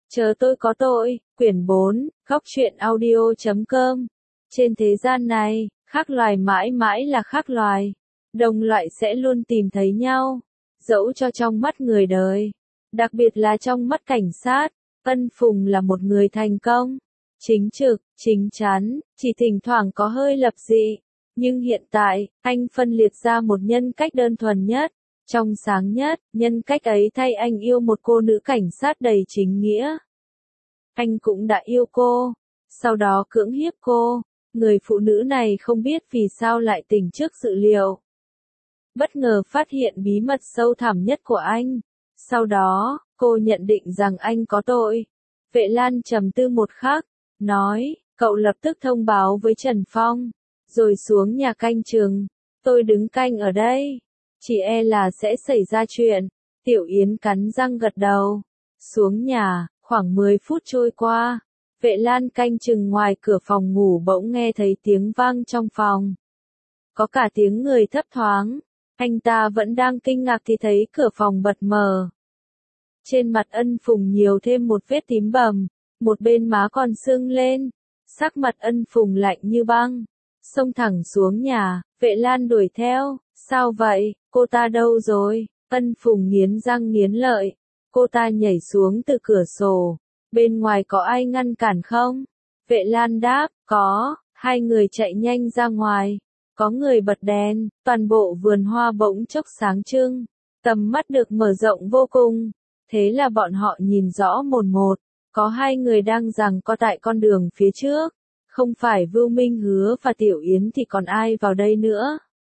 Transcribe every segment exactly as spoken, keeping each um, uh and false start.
Chờ tôi có tội, quyển bốn, góc truyện audio chấm com. Trên thế gian này, khác loài mãi mãi là khác loài. Đồng loại sẽ luôn tìm thấy nhau, dẫu cho trong mắt người đời. Đặc biệt là trong mắt cảnh sát, Ân Phùng là một người thành công, chính trực, chính chắn, chỉ thỉnh thoảng có hơi lập dị. Nhưng hiện tại, anh phân liệt ra một nhân cách đơn thuần nhất, trong sáng nhất, nhân cách ấy thay anh yêu một cô nữ cảnh sát đầy chính nghĩa. Anh cũng đã yêu cô, sau đó cưỡng hiếp cô. Người phụ nữ này không biết vì sao lại tỉnh trước dự liệu. Bất ngờ phát hiện bí mật sâu thẳm nhất của anh. Sau đó, cô nhận định rằng anh có tội. Vệ Lan trầm tư một khắc, nói, cậu lập tức thông báo với Trần Phong, rồi xuống nhà canh chừng. Tôi đứng canh ở đây, chỉ e là sẽ xảy ra chuyện. Tiểu Yến cắn răng gật đầu. Xuống nhà, khoảng mười phút trôi qua. Vệ Lan canh chừng ngoài cửa phòng ngủ bỗng nghe thấy tiếng vang trong phòng. Có cả tiếng người thấp thoáng. Anh ta vẫn đang kinh ngạc thì thấy cửa phòng bật mở. Trên mặt Ân Phùng nhiều thêm một vết tím bầm, một bên má còn sưng lên. Sắc mặt Ân Phùng lạnh như băng. Xông thẳng xuống nhà, Vệ Lan đuổi theo. Sao vậy, cô ta đâu rồi? Ân Phùng nghiến răng nghiến lợi. Cô ta nhảy xuống từ cửa sổ. Bên ngoài có ai ngăn cản không? Vệ Lan đáp, có. Hai người chạy nhanh ra ngoài. Có người bật đèn, toàn bộ vườn hoa bỗng chốc sáng trưng. Tầm mắt được mở rộng vô cùng. Thế là bọn họ nhìn rõ một một. Có hai người đang giằng co tại con đường phía trước. Không phải Vưu Minh Hứa và Tiểu Yến thì còn ai vào đây nữa?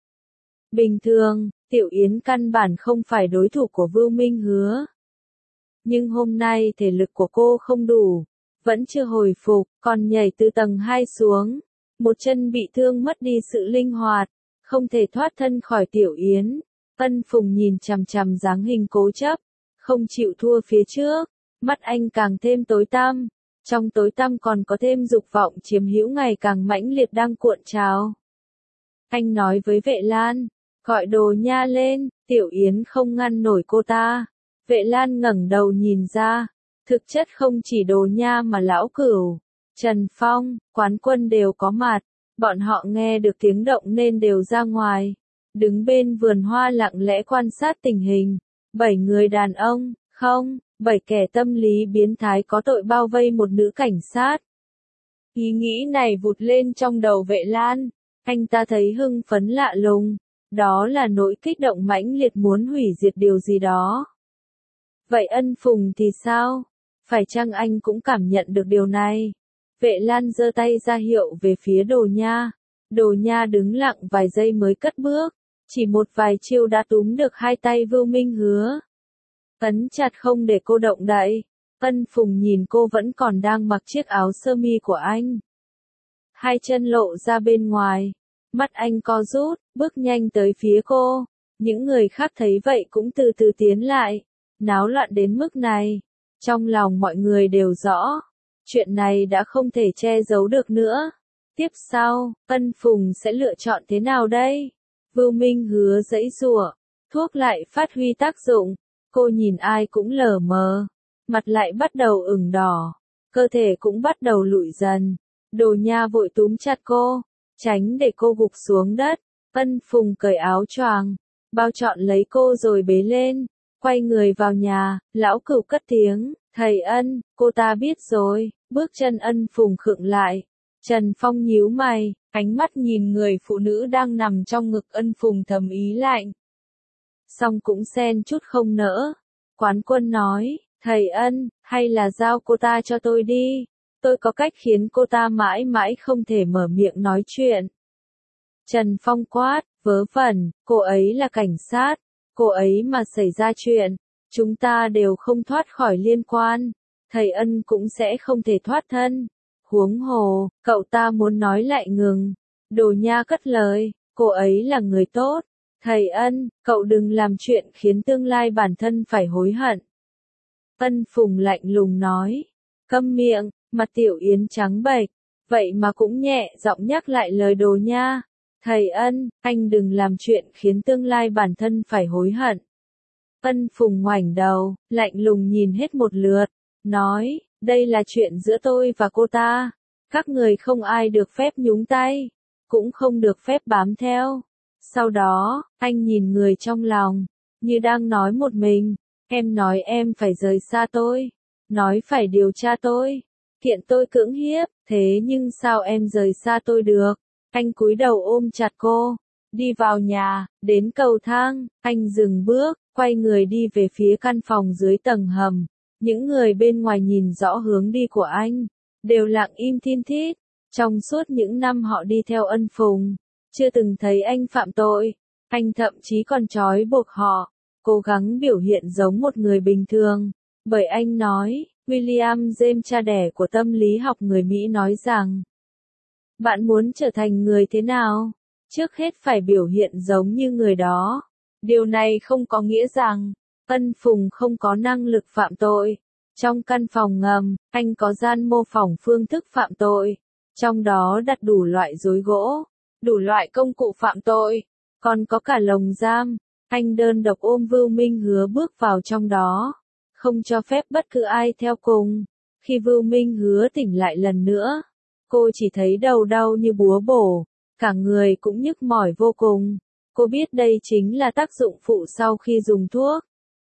Bình thường, Tiểu Yến căn bản không phải đối thủ của Vưu Minh Hứa. Nhưng hôm nay thể lực của cô không đủ, vẫn chưa hồi phục, còn nhảy từ tầng hai xuống. Một chân bị thương mất đi sự linh hoạt, không thể thoát thân khỏi Tiểu Yến. Ân Phùng nhìn chằm chằm dáng hình cố chấp, không chịu thua phía trước, mắt anh càng thêm tối tăm. Trong tối tăm còn có thêm dục vọng chiếm hữu ngày càng mãnh liệt đang cuộn trào. Anh nói với Vệ Lan, gọi Đồ Nha lên. Tiểu Yến không ngăn nổi cô ta. Vệ Lan ngẩng đầu nhìn ra, thực chất không chỉ Đồ Nha mà Lão Cửu, Trần Phong, Quán Quân đều có mặt. Bọn họ nghe được tiếng động nên đều ra ngoài, đứng bên vườn hoa lặng lẽ quan sát tình hình. Bảy người đàn ông, không, bảy kẻ tâm lý biến thái có tội bao vây một nữ cảnh sát. Ý nghĩ này vụt lên trong đầu Vệ Lan, anh ta thấy hưng phấn lạ lùng, đó là nỗi kích động mãnh liệt muốn hủy diệt điều gì đó. Vậy Ân Phùng thì sao? Phải chăng anh cũng cảm nhận được điều này? Vệ Lan giơ tay ra hiệu về phía Đồ Nha. Đồ Nha đứng lặng vài giây mới cất bước, chỉ một vài chiêu đã túm được hai tay Vưu Minh Hứa. Ấn chặt không để cô động đậy. Ân Phùng nhìn cô vẫn còn đang mặc chiếc áo sơ mi của anh. Hai chân lộ ra bên ngoài, mắt anh co rút, bước nhanh tới phía cô. Những người khác thấy vậy cũng từ từ tiến lại. Náo loạn đến mức này, trong lòng mọi người đều rõ, chuyện này đã không thể che giấu được nữa. Tiếp sau, Ân Phùng sẽ lựa chọn thế nào đây? Vưu Minh Hứa giãy giụa, thuốc lại phát huy tác dụng, cô nhìn ai cũng lờ mờ, mặt lại bắt đầu ửng đỏ, cơ thể cũng bắt đầu lụi dần. Đồ Nha vội túm chặt cô, tránh để cô gục xuống đất. Ân Phùng cởi áo choàng, bao trọn lấy cô rồi bế lên. Quay người vào nhà, Lão Cửu cất tiếng, thầy Ân, cô ta biết rồi. Bước chân Ân Phùng khựng lại. Trần Phong nhíu mày, ánh mắt nhìn người phụ nữ đang nằm trong ngực Ân Phùng thầm ý lạnh. Song cũng xen chút không nỡ. Quán Quân nói, thầy Ân, hay là giao cô ta cho tôi đi. Tôi có cách khiến cô ta mãi mãi không thể mở miệng nói chuyện. Trần Phong quát, vớ vẩn, cô ấy là cảnh sát. Cô ấy mà xảy ra chuyện, chúng ta đều không thoát khỏi liên quan. Thầy Ân cũng sẽ không thể thoát thân. Huống hồ, cậu ta muốn nói lại ngừng. Đồ Nha cất lời, cô ấy là người tốt. Thầy Ân, cậu đừng làm chuyện khiến tương lai bản thân phải hối hận. Ân Phùng lạnh lùng nói, câm miệng. Mặt Tiểu Yến trắng bệch, vậy mà cũng nhẹ giọng nhắc lại lời Đồ Nha. Thầy Ân, anh đừng làm chuyện khiến tương lai bản thân phải hối hận. Ân Phùng ngoảnh đầu, lạnh lùng nhìn hết một lượt, nói, Đây là chuyện giữa tôi và cô ta. Các người không ai được phép nhúng tay, cũng không được phép bám theo. Sau đó, anh nhìn người trong lòng, như đang nói một mình. Em nói em phải rời xa tôi, nói phải điều tra tôi, kiện tôi cưỡng hiếp, thế nhưng sao em rời xa tôi được? Anh cúi đầu ôm chặt cô, đi vào nhà, đến cầu thang, anh dừng bước, quay người đi về phía căn phòng dưới tầng hầm. Những người bên ngoài nhìn rõ hướng đi của anh, đều lặng im thin thít. Trong suốt những năm họ đi theo Ân Phùng, chưa từng thấy anh phạm tội. Anh thậm chí còn trói buộc họ, cố gắng biểu hiện giống một người bình thường. Bởi anh nói, William James, cha đẻ của tâm lý học người Mỹ nói rằng, bạn muốn trở thành người thế nào? Trước hết phải biểu hiện giống như người đó. Điều này không có nghĩa rằng, Ân Phùng không có năng lực phạm tội. Trong căn phòng ngầm, anh có gian mô phỏng phương thức phạm tội. Trong đó đặt đủ loại rối gỗ, đủ loại công cụ phạm tội, còn có cả lồng giam. Anh đơn độc ôm Vưu Minh Hứa bước vào trong đó, không cho phép bất cứ ai theo cùng. Khi Vưu Minh Hứa tỉnh lại lần nữa, cô chỉ thấy đầu đau như búa bổ, cả người cũng nhức mỏi vô cùng. Cô biết đây chính là tác dụng phụ sau khi dùng thuốc.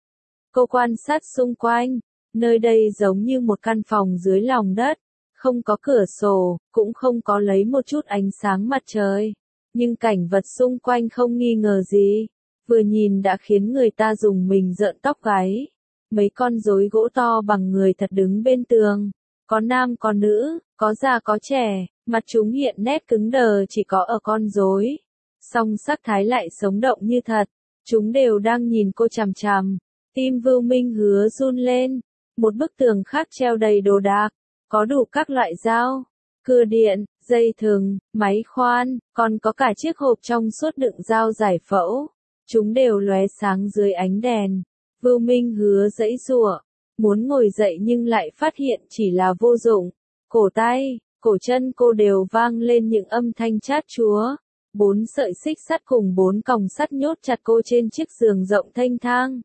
Cô quan sát xung quanh, nơi đây giống như một căn phòng dưới lòng đất, không có cửa sổ, cũng không có lấy một chút ánh sáng mặt trời. Nhưng cảnh vật xung quanh không nghi ngờ gì, vừa nhìn đã khiến người ta rùng mình rợn tóc gáy. Mấy con rối gỗ to bằng người thật đứng bên tường, có nam có nữ, có già có trẻ, mặt chúng hiện nét cứng đờ chỉ có ở con rối. Song sắc thái lại sống động như thật, chúng đều đang nhìn cô chằm chằm. Tim Vưu Minh Hứa run lên, một bức tường khác treo đầy đồ đạc, có đủ các loại dao, cưa điện, dây thừng, máy khoan, còn có cả chiếc hộp trong suốt đựng dao giải phẫu. Chúng đều lóe sáng dưới ánh đèn. Vưu Minh Hứa giãy giụa, muốn ngồi dậy nhưng lại phát hiện chỉ là vô dụng. Cổ tay, cổ chân cô đều vang lên những âm thanh chát chúa. Bốn sợi xích sắt cùng bốn còng sắt nhốt chặt cô trên chiếc giường rộng thênh thang.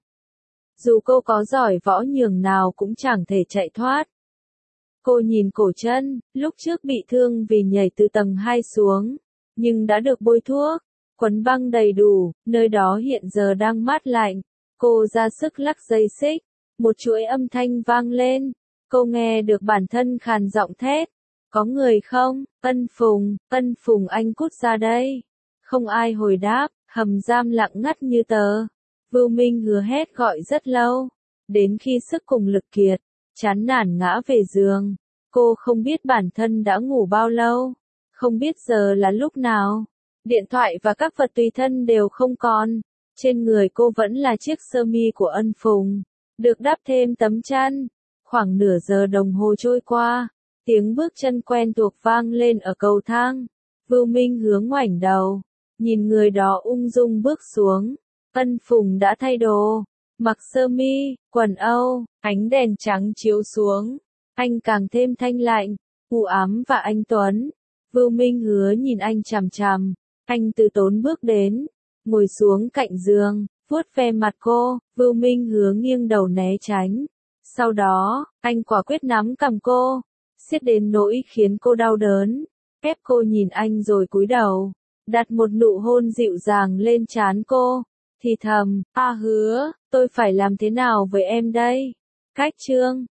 Dù cô có giỏi võ nhường nào cũng chẳng thể chạy thoát. Cô nhìn cổ chân, lúc trước bị thương vì nhảy từ tầng hai xuống, nhưng đã được bôi thuốc, quấn băng đầy đủ, nơi đó hiện giờ đang mát lạnh. Cô ra sức lắc dây xích, một chuỗi âm thanh vang lên, cô nghe được bản thân khàn giọng thét. Có người không? Ân Phùng, Ân Phùng anh cút ra đây. Không ai hồi đáp, hầm giam lặng ngắt như tờ. Vưu Minh Hứa hét gọi rất lâu, đến khi sức cùng lực kiệt, chán nản ngã về giường. Cô không biết bản thân đã ngủ bao lâu, không biết giờ là lúc nào. Điện thoại và các vật tùy thân đều không còn. Trên người cô vẫn là chiếc sơ mi của Ân Phùng, được đắp thêm tấm chăn. Khoảng nửa giờ đồng hồ trôi qua, tiếng bước chân quen thuộc vang lên ở cầu thang. Vưu Minh Hứa ngoảnh đầu, nhìn người đó ung dung bước xuống. Ân Phùng đã thay đồ, mặc sơ mi, quần âu, ánh đèn trắng chiếu xuống. Anh càng thêm thanh lạnh, u ám và anh tuấn. Vưu Minh Hứa nhìn anh chằm chằm. Anh từ tốn bước đến, ngồi xuống cạnh giường, vuốt ve mặt cô. Vưu Minh Hứa nghiêng đầu né tránh. Sau đó, anh quả quyết nắm cằm cô, siết đến nỗi khiến cô đau đớn. Ép cô nhìn anh rồi cúi đầu, đặt một nụ hôn dịu dàng lên trán cô. Thì thầm, a Hứa, tôi phải làm thế nào với em đây? Cách chương